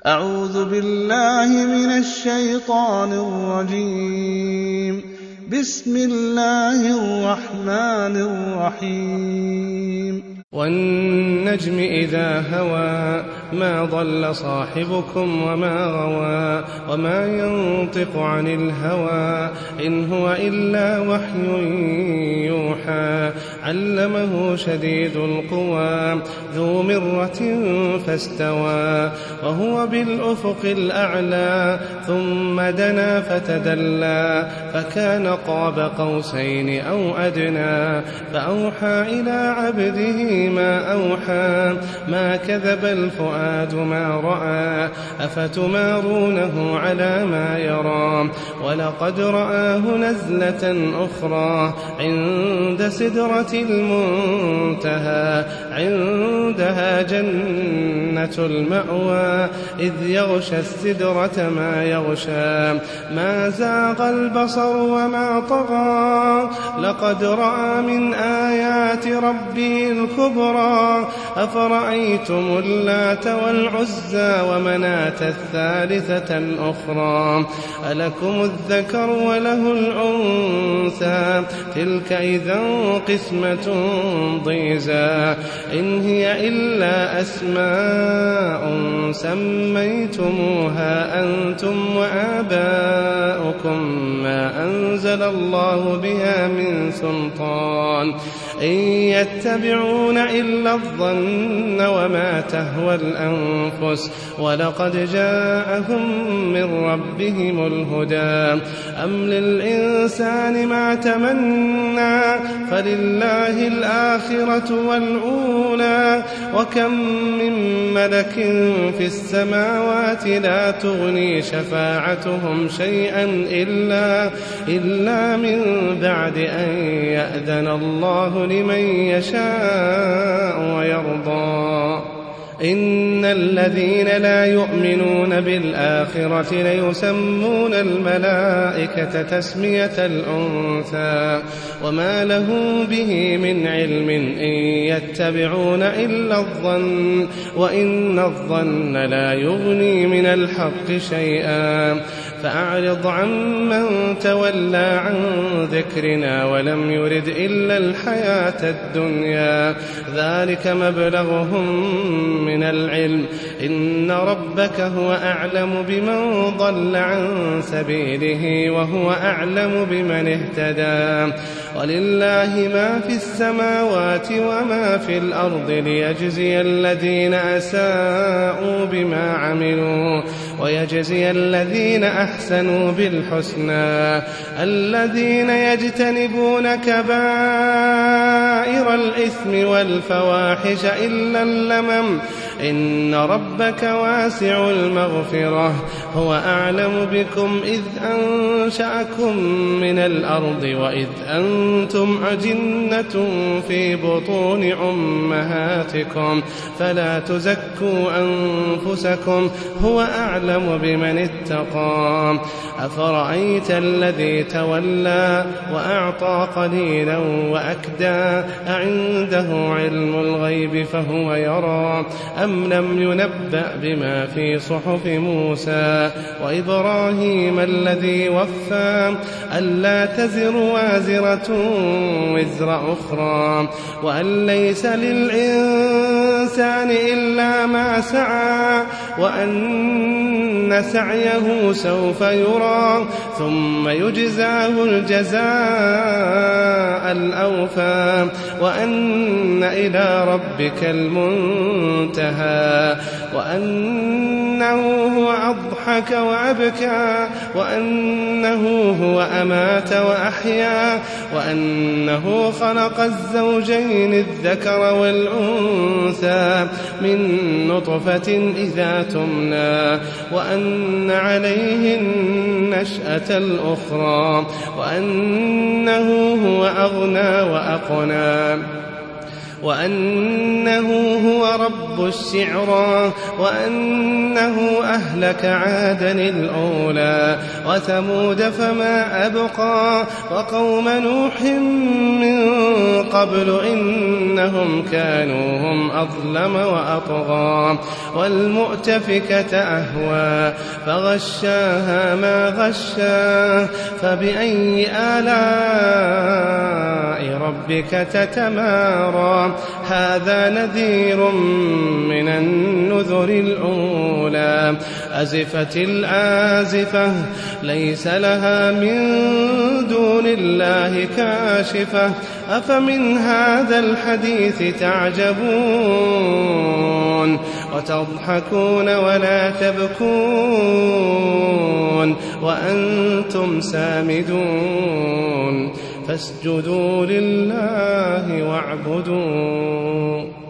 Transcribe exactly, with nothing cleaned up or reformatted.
أعوذ بالله من الشيطان الرجيم. بسم الله الرحمن الرحيم. والنجم إذا هوى ما ضل صاحبكم وما غوى وما ينطق عن الهوى إن هو إلا وحي يوحى علمه شديد القوى ذو مرة فاستوى وهو بالأفق الأعلى ثم دنا فتدلى فكان قاب قوسين أو أدنى فأوحى إلى عبده ما أوحى ما كذب الفؤاد ما رأى أفتمارونه على ما يرى ولقد رآه نزلة أخرى عند سدرة المنتهى عندها جنة المأوى إذ يغشى السدرة ما يغشى ما زاغ البصر وما طغى لقد رأى من آيات ربه الكبرى أفرأيتم اللات والعزى ومناة الثالثة الأخرى ألكم الذكر وله الأنثى تلك إذا قسمة ضيزى إن هي إلا أسماء سميتموها أنتم وآباؤكم ما أنزل الله بها من سلطان إن يتبعون إلا الظن وما تهوى الأنفس ولقد جاءهم من ربهم الهدى أم للإنسان ما تمنى فلله الآخرة والأولى وكم من ملك في السماوات لا تغني شفاعتهم شيئا إلا, إلا من بعد أن يأذن الله لمن يشاء ويرضى إن الذين لا يؤمنون بالآخرة ليسمون الملائكة تسمية الأنثى وما له به من علم إن يتبعون إلا الظن وإن الظن لا يغني من الحق شيئا فأعرض عمن تولى عن ذكرنا ولم يرد إلا الحياة الدنيا ذلك مبلغهم من العلم إن ربك هو أعلم بمن ضل عن سبيله وهو أعلم بمن اهتدى ولله ما في السماوات وما في الأرض ليجزي الذين أساءوا بما عملوا ويجزي الذين أحسنوا بالحسنى الذين يجتنبون كبائر الإثم والفواحش إلا اللمم إن ربك واسع المغفرة هو أعلم بكم إذ أنشأكم من الأرض وإذ أنتم أجنة في بطون أمهاتكم فلا تزكوا أنفسكم هو أعلم بمن اتقى أفرأيت الذي تولى وأعطى قليلا وأكدى أعنده علم الغيب فهو يرى أم لم ينبأ بما في صحف موسى وإبراهيم الذي وفى ألا تزر وازرة وزر أخرى وأن ليس للإنسان إلا ما سعى وأن سعيه سوف يرى ثم يجزاه الجزاء الأوفى وأن إلى ربك المنتهى وأنه هو أضحك وأبكى وأنه هو أمات وأحيا وأنه خلق الزوجين الذكر والأنثى من نطفة إذا تمنى وأن عليه النشأة الأخرى وأنه هو أغنى وأقنى وأنه هو رب الشعرى وأنه أهلك عادا الأولى وثمود فما أبقى وقوم نوح من قبل إنهم كانوا هم أظلم وأطغى والمؤتفكة أهوى فغشاها ما غشا فبأي آلاء ربك تتمارى هذا نذير من النذر الأولى أزفت الآزفة ليس لها من دون الله كاشفة أفمن هذا الحديث تعجبون وتضحكون ولا تبكون وأنتم سامدون فاسجدوا لله واعبدوا